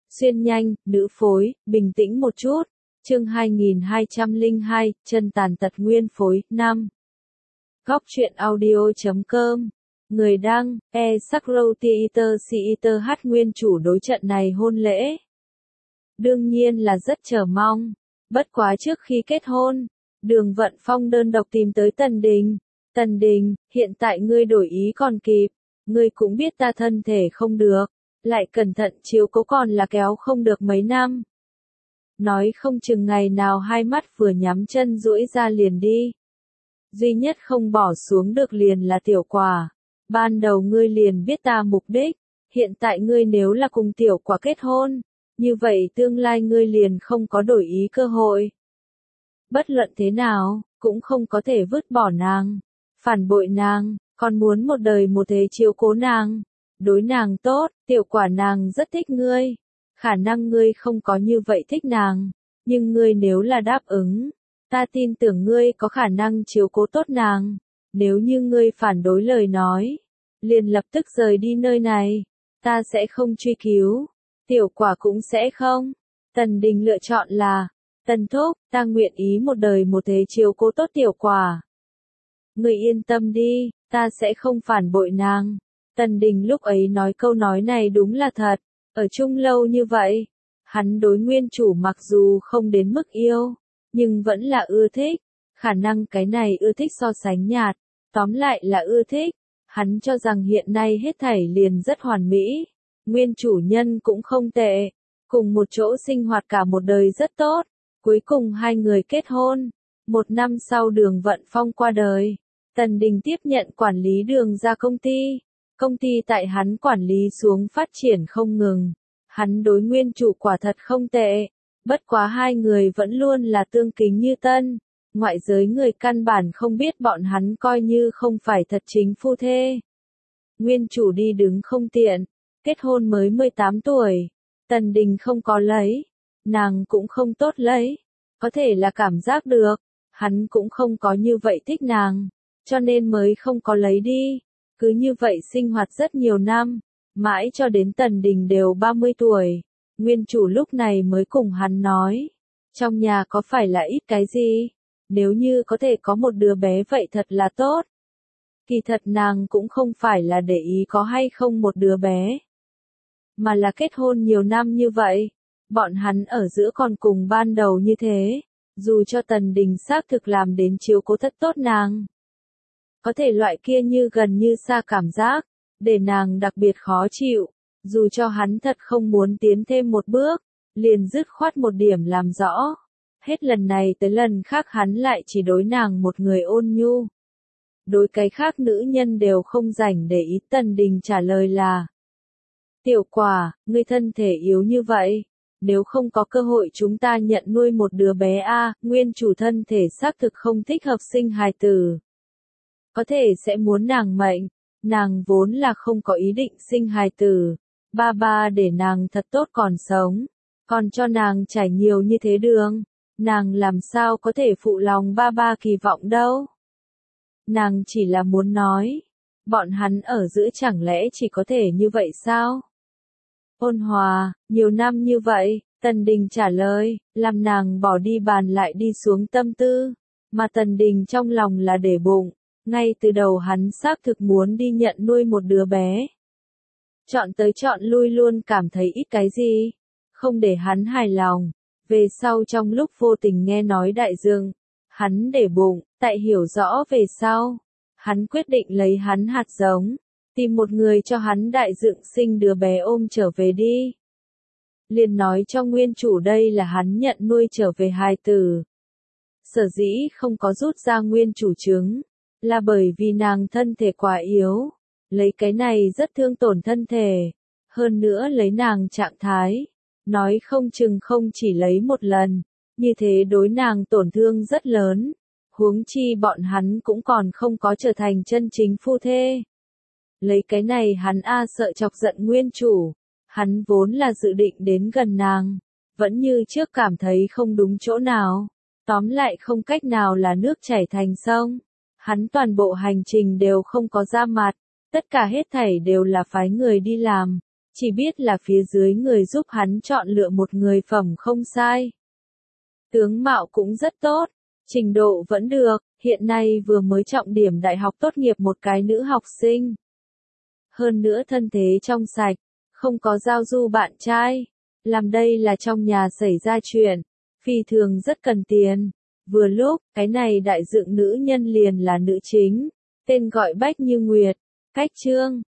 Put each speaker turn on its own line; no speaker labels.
Xuyên nhanh, nữ phối, bình tĩnh một chút. Chương 2202, chân tàn tật nguyên phối, 5. Góc truyện audio.com. Người đăng, Sakrow Theater hát nguyên chủ đối trận này hôn lễ. Đương nhiên là rất chờ mong. Bất quá trước khi kết hôn, Đường Vận Phong đơn độc tìm tới Tần Đình. Tần Đình, hiện tại ngươi đổi ý còn kịp. Ngươi cũng biết ta thân thể không được. Lại cẩn thận chiếu cố còn là kéo không được mấy năm. Nói không chừng ngày nào hai mắt vừa nhắm chân duỗi ra liền đi. Duy nhất không bỏ xuống được liền là tiểu quả. Ban đầu ngươi liền biết ta mục đích, hiện tại ngươi nếu là cùng tiểu quả kết hôn, như vậy tương lai ngươi liền không có đổi ý cơ hội. Bất luận thế nào, cũng không có thể vứt bỏ nàng, phản bội nàng, còn muốn một đời một thế chiếu cố nàng. Đối nàng tốt, tiểu quả nàng rất thích ngươi. Khả năng ngươi không có như vậy thích nàng, nhưng ngươi nếu là đáp ứng, ta tin tưởng ngươi có khả năng chiếu cố tốt nàng. Nếu như ngươi phản đối lời nói, liền lập tức rời đi nơi này, ta sẽ không truy cứu, tiểu quả cũng sẽ không. Tần Đình lựa chọn là, Tần Thúc, ta nguyện ý một đời một thế chiếu cố tốt tiểu quả. Ngươi yên tâm đi, ta sẽ không phản bội nàng. Tần Đình lúc ấy nói câu nói này đúng là thật, ở chung lâu như vậy, hắn đối nguyên chủ mặc dù không đến mức yêu, nhưng vẫn là ưa thích, khả năng cái này ưa thích so sánh nhạt, tóm lại là ưa thích, hắn cho rằng hiện nay hết thảy liền rất hoàn mỹ, nguyên chủ nhân cũng không tệ, cùng một chỗ sinh hoạt cả một đời rất tốt, cuối cùng hai người kết hôn, 1 năm sau Đường Vận Phong qua đời, Tần Đình tiếp nhận quản lý Đường ra công ty. Công ty tại hắn quản lý xuống phát triển không ngừng. Hắn đối nguyên chủ quả thật không tệ. Bất quá hai người vẫn luôn là tương kính như tân. Ngoại giới người căn bản không biết bọn hắn coi như không phải thật chính phu thê. Nguyên chủ đi đứng không tiện. Kết hôn mới 18 tuổi. Tần Đình không có lấy. Nàng cũng không tốt lấy. Có thể là cảm giác được. Hắn cũng không có như vậy thích nàng. Cho nên mới không có lấy đi. Cứ như vậy sinh hoạt rất nhiều năm, mãi cho đến Tần Đình đều 30 tuổi, nguyên chủ lúc này mới cùng hắn nói, trong nhà có phải là ít cái gì, nếu như có thể có một đứa bé vậy thật là tốt. Kỳ thật nàng cũng không phải là để ý có hay không một đứa bé, mà là kết hôn nhiều năm như vậy, bọn hắn ở giữa còn cùng ban đầu như thế, dù cho Tần Đình xác thực làm đến chiếu cố thật tốt nàng. Có thể loại kia như gần như xa cảm giác, để nàng đặc biệt khó chịu, dù cho hắn thật không muốn tiến thêm một bước, liền dứt khoát một điểm làm rõ. Hết lần này tới lần khác hắn lại chỉ đối nàng một người ôn nhu. Đối cái khác nữ nhân đều không rảnh để ý. Tần Đình trả lời là, tiểu quả, ngươi thân thể yếu như vậy, nếu không có cơ hội chúng ta nhận nuôi một đứa bé a. Nguyên chủ thân thể xác thực không thích hợp sinh hài tử. Có thể sẽ muốn nàng mệnh, nàng vốn là không có ý định sinh hài tử, ba để nàng thật tốt còn sống, còn cho nàng trải nhiều như thế đường, nàng làm sao có thể phụ lòng ba kỳ vọng đâu. Nàng chỉ là muốn nói, bọn hắn ở giữa chẳng lẽ chỉ có thể như vậy sao? Ôn hòa, nhiều năm như vậy, Tần Đình trả lời, làm nàng bỏ đi bàn lại đi xuống tâm tư, mà Tần Đình trong lòng là để bụng. Ngay từ đầu hắn xác thực muốn đi nhận nuôi một đứa bé. Chọn tới chọn lui luôn cảm thấy ít cái gì, không để hắn hài lòng. Về sau trong lúc vô tình nghe nói đại dương, hắn để bụng, tại hiểu rõ về sau. Hắn quyết định lấy hắn hạt giống, tìm một người cho hắn đại dựng sinh đứa bé ôm trở về đi. Liền nói cho nguyên chủ đây là hắn nhận nuôi trở về hài tử. Sở dĩ không có rút ra nguyên chủ trứng. Là bởi vì nàng thân thể quá yếu, lấy cái này rất thương tổn thân thể, hơn nữa lấy nàng trạng thái, nói không chừng không chỉ lấy một lần, như thế đối nàng tổn thương rất lớn, huống chi bọn hắn cũng còn không có trở thành chân chính phu thê. Lấy cái này hắn sợ chọc giận nguyên chủ, hắn vốn là dự định đến gần nàng, vẫn như trước cảm thấy không đúng chỗ nào, tóm lại không cách nào là nước chảy thành sông. Hắn toàn bộ hành trình đều không có ra mặt, tất cả hết thảy đều là phái người đi làm, chỉ biết là phía dưới người giúp hắn chọn lựa một người phẩm không sai. Tướng mạo cũng rất tốt, trình độ vẫn được, hiện nay vừa mới trọng điểm đại học tốt nghiệp một cái nữ học sinh. Hơn nữa thân thế trong sạch, không có giao du bạn trai, làm đây là trong nhà xảy ra chuyện, phi thường rất cần tiền. Vừa lúc, cái này đại dựng nữ nhân liền là nữ chính, tên gọi Bách Như Nguyệt, cách chương.